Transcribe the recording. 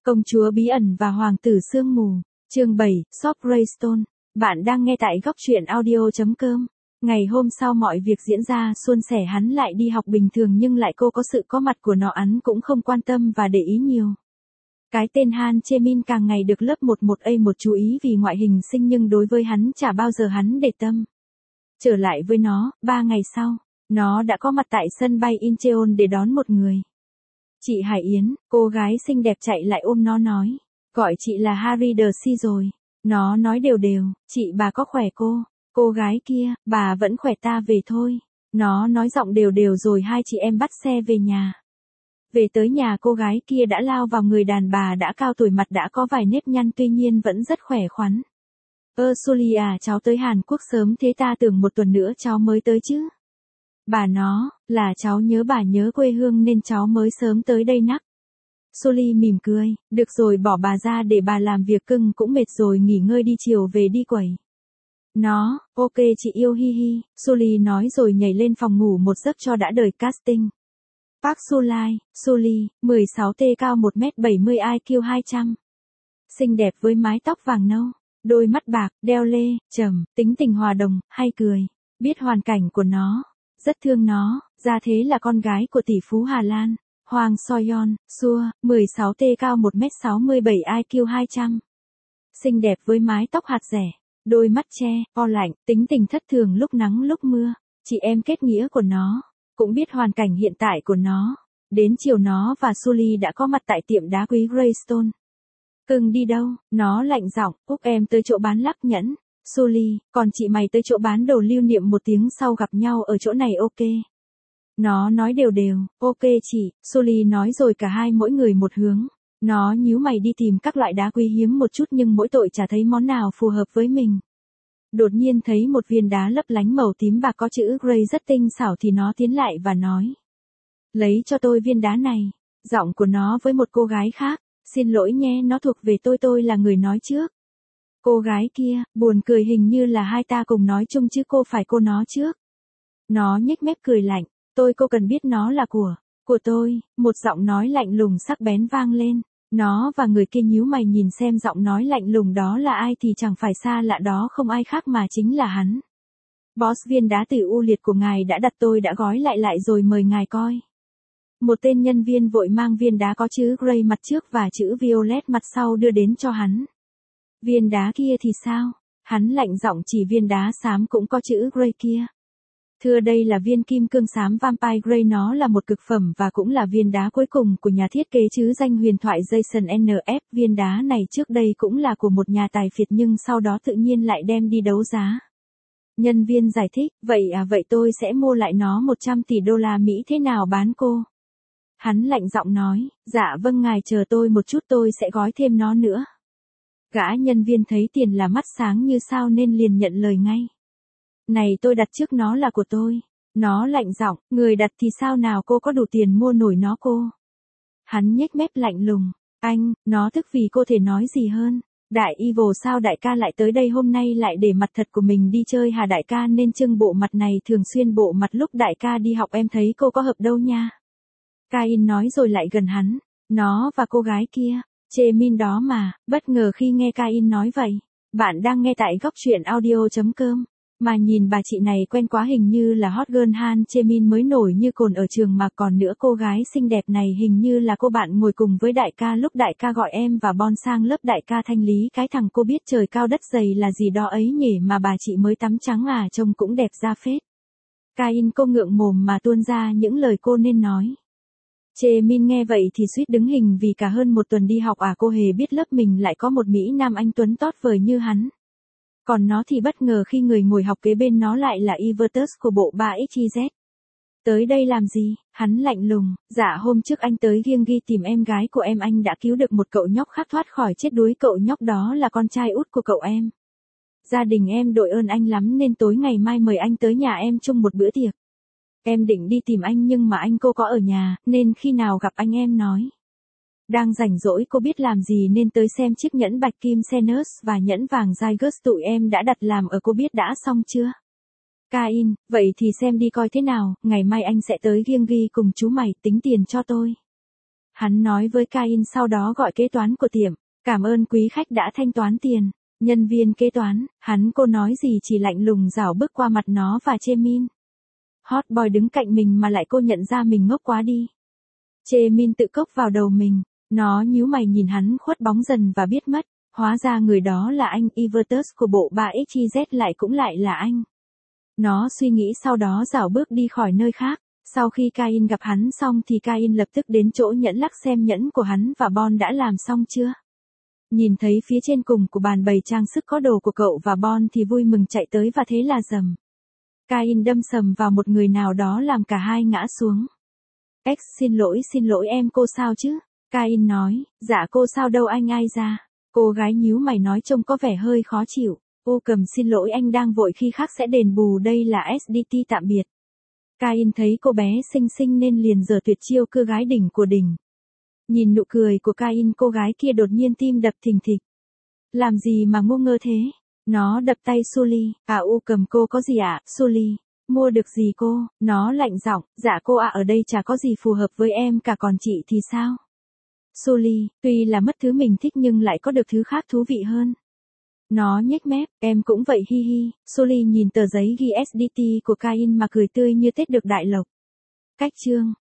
Công chúa bí ẩn và hoàng tử sương mù. Chương 7, Shop Greystone. Bạn đang nghe tại góc truyện audio.com. Ngày hôm sau mọi việc diễn ra suôn sẻ, hắn lại đi học bình thường nhưng lại cô có sự có mặt của nó hắn cũng không quan tâm và để ý nhiều. Cái tên Han Chemin càng ngày được lớp 11A1 chú ý vì ngoại hình xinh nhưng đối với hắn chả bao giờ hắn để tâm. Trở lại với nó, 3 ngày sau, nó đã có mặt tại sân bay Incheon để đón một người. Chị Hải Yến, cô gái xinh đẹp chạy lại ôm nó nói. Gọi chị là Harry the Sea rồi. Nó nói đều đều, chị bà có khỏe cô? Cô gái kia, bà vẫn khỏe ta về thôi. Nó nói giọng đều đều rồi hai chị em bắt xe về nhà. Về tới nhà cô gái kia đã lao vào người đàn bà đã cao tuổi, mặt đã có vài nếp nhăn tuy nhiên vẫn rất khỏe khoắn. Sully à, cháu tới Hàn Quốc sớm thế ta tưởng một tuần nữa cháu mới tới chứ. Bà nó, là cháu nhớ bà nhớ quê hương nên cháu mới sớm tới đây nắc. Sully mỉm cười, được rồi bỏ bà ra để bà làm việc, cưng cũng mệt rồi, nghỉ ngơi đi, chiều về đi quẩy. Nó, ok chị yêu hi hi, Sully nói rồi nhảy lên phòng ngủ một giấc cho đã đời casting. Park Sulai, Sully, 16T, cao 1m70, IQ 200. Xinh đẹp với mái tóc vàng nâu, đôi mắt bạc, đeo lê, trầm, tính tình hòa đồng, hay cười. Biết hoàn cảnh của nó, rất thương nó, ra thế là con gái của tỷ phú Hà Lan, Hoàng Soyeon, Sua, 16T, cao 1m67, IQ 200. Xinh đẹp với mái tóc hạt rẻ, đôi mắt tre, o lạnh, tính tình thất thường lúc nắng lúc mưa, chị em kết nghĩa của nó, cũng biết hoàn cảnh hiện tại của nó. Đến chiều nó và Sully đã có mặt tại tiệm đá quý Greystone. Cưng đi đâu? Nó lạnh giọng, Úc em tới chỗ bán lắc nhẫn. Sully, còn chị mày tới chỗ bán đồ lưu niệm, một tiếng sau gặp nhau ở chỗ này ok. Nó nói đều đều, ok chị, Sully nói rồi cả hai mỗi người một hướng. Nó nhíu mày đi tìm các loại đá quý hiếm một chút nhưng mỗi tội chả thấy món nào phù hợp với mình. Đột nhiên thấy một viên đá lấp lánh màu tím bạc có chữ Grey rất tinh xảo thì nó tiến lại và nói. Lấy cho tôi viên đá này. Giọng của nó với một cô gái khác. Xin lỗi nhé, nó thuộc về tôi là người nói trước. Cô gái kia, buồn cười, hình như là hai ta cùng nói chung chứ cô phải cô nó trước. Nó nhếch mép cười lạnh, cô cần biết nó là của tôi, một giọng nói lạnh lùng sắc bén vang lên. Nó và người kia nhíu mày nhìn xem giọng nói lạnh lùng đó là ai thì chẳng phải xa lạ, đó không ai khác mà chính là hắn. Boss, viên đá từ u liệt của ngài đã đặt, tôi đã gói lại rồi mời ngài coi. Một tên nhân viên vội mang viên đá có chữ Grey mặt trước và chữ Violet mặt sau đưa đến cho hắn. Viên đá kia thì sao? Hắn lạnh giọng chỉ viên đá xám cũng có chữ Grey kia. Thưa, đây là viên kim cương xám Vampire Grey, nó là một cực phẩm và cũng là viên đá cuối cùng của nhà thiết kế chứ danh huyền thoại Jason NF. Viên đá này trước đây cũng là của một nhà tài phiệt nhưng sau đó tự nhiên lại đem đi đấu giá. Nhân viên giải thích, vậy tôi sẽ mua lại nó 100 tỷ đô la Mỹ, thế nào bán cô? Hắn lạnh giọng nói, dạ vâng ngài chờ tôi một chút, tôi sẽ gói thêm nó nữa. Gã nhân viên thấy tiền là mắt sáng như sao nên liền nhận lời ngay. Này, tôi đặt trước, nó là của tôi. Nó lạnh giọng, người đặt thì sao nào, cô có đủ tiền mua nổi nó cô? Hắn nhếch mép lạnh lùng, anh, nó tức vì cô thể nói gì hơn. Đại Evil, sao đại ca lại tới đây hôm nay, lại để mặt thật của mình đi chơi hả? Đại ca nên trưng bộ mặt này, thường xuyên bộ mặt lúc đại ca đi học, em thấy cô có hợp đâu nha. Kain nói rồi lại gần hắn, nó và cô gái kia, Chemin đó mà. Bất ngờ khi nghe Kain nói vậy. Bạn đang nghe tại góc truyện audio.com. Mà nhìn bà chị này quen quá, hình như là hot girl Han Chemin mới nổi như cồn ở trường mà còn nữa, cô gái xinh đẹp này hình như là cô bạn ngồi cùng với đại ca lúc đại ca gọi em và Bon sang lớp đại ca thanh lý cái thằng cô biết trời cao đất dày là gì đó ấy nhỉ, mà bà chị mới tắm trắng à, trông cũng đẹp ra phết. Kain cô ngượng mồm mà tuôn ra những lời cô nên nói. Chemin nghe vậy thì suýt đứng hình vì cả hơn một tuần đi học cô hề biết lớp mình lại có một Mỹ Nam anh tuấn tót vời như hắn. Còn nó thì bất ngờ khi người ngồi học kế bên nó lại là Evertus của bộ 3XYZ. Tới đây làm gì? Hắn lạnh lùng, dạ hôm trước anh tới Gyeonggi tìm em gái của em, anh đã cứu được một cậu nhóc khác thoát khỏi chết đuối, cậu nhóc đó là con trai út của cậu em. Gia đình em đội ơn anh lắm nên tối ngày mai mời anh tới nhà em chung một bữa tiệc. Em định đi tìm anh nhưng mà anh cô có ở nhà, nên khi nào gặp anh em nói. Đang rảnh rỗi, cô biết làm gì nên tới xem chiếc nhẫn bạch kim Xenos và nhẫn vàng Zygus tụi em đã đặt làm ở, cô biết đã xong chưa? Kain, vậy thì xem đi coi thế nào, ngày mai anh sẽ tới Gyeonggi cùng chú mày, tính tiền cho tôi. Hắn nói với Cain sau đó gọi kế toán của tiệm. Cảm ơn quý khách đã thanh toán tiền. Nhân viên kế toán, cô nói gì chỉ lạnh lùng rảo bước qua mặt nó và chê min. Hot boy đứng cạnh mình mà lại cô nhận ra mình ngốc quá đi. Chê min tự cốc vào đầu mình. Nó nhíu mày nhìn hắn khuất bóng dần và biết mất. Hóa ra người đó là anh Evertus của bộ 3XYZ lại là anh. Nó suy nghĩ sau đó rảo bước đi khỏi nơi khác. Sau khi Cain gặp hắn xong thì Cain lập tức đến chỗ nhẫn lắc xem nhẫn của hắn và Bon đã làm xong chưa. Nhìn thấy phía trên cùng của bàn bày trang sức có đồ của cậu và Bon thì vui mừng chạy tới và thế là rầm. Cain đâm sầm vào một người nào đó làm cả hai ngã xuống. Xin lỗi em, cô sao chứ? Cain nói, dạ cô sao đâu anh ai ra. Cô gái nhíu mày nói trông có vẻ hơi khó chịu. Ô cầm xin lỗi anh đang vội khi khác sẽ đền bù đây là SDT tạm biệt. Cain thấy cô bé xinh xinh nên liền giở tuyệt chiêu cưa gái đỉnh của đỉnh. Nhìn nụ cười của Cain cô gái kia đột nhiên tim đập thình thịch. Làm gì mà ngu ngơ thế? Nó đập tay Sully. U cầm cô có gì ạ, Sully? Mua được gì cô? Nó lạnh giọng, dạ cô ở đây chả có gì phù hợp với em cả còn chị thì sao? Sully, tuy là mất thứ mình thích nhưng lại có được thứ khác thú vị hơn. Nó nhếch mép, em cũng vậy hi hi. Sully nhìn tờ giấy ghi SDT của Cain mà cười tươi như Tết được đại lộc. Cách chương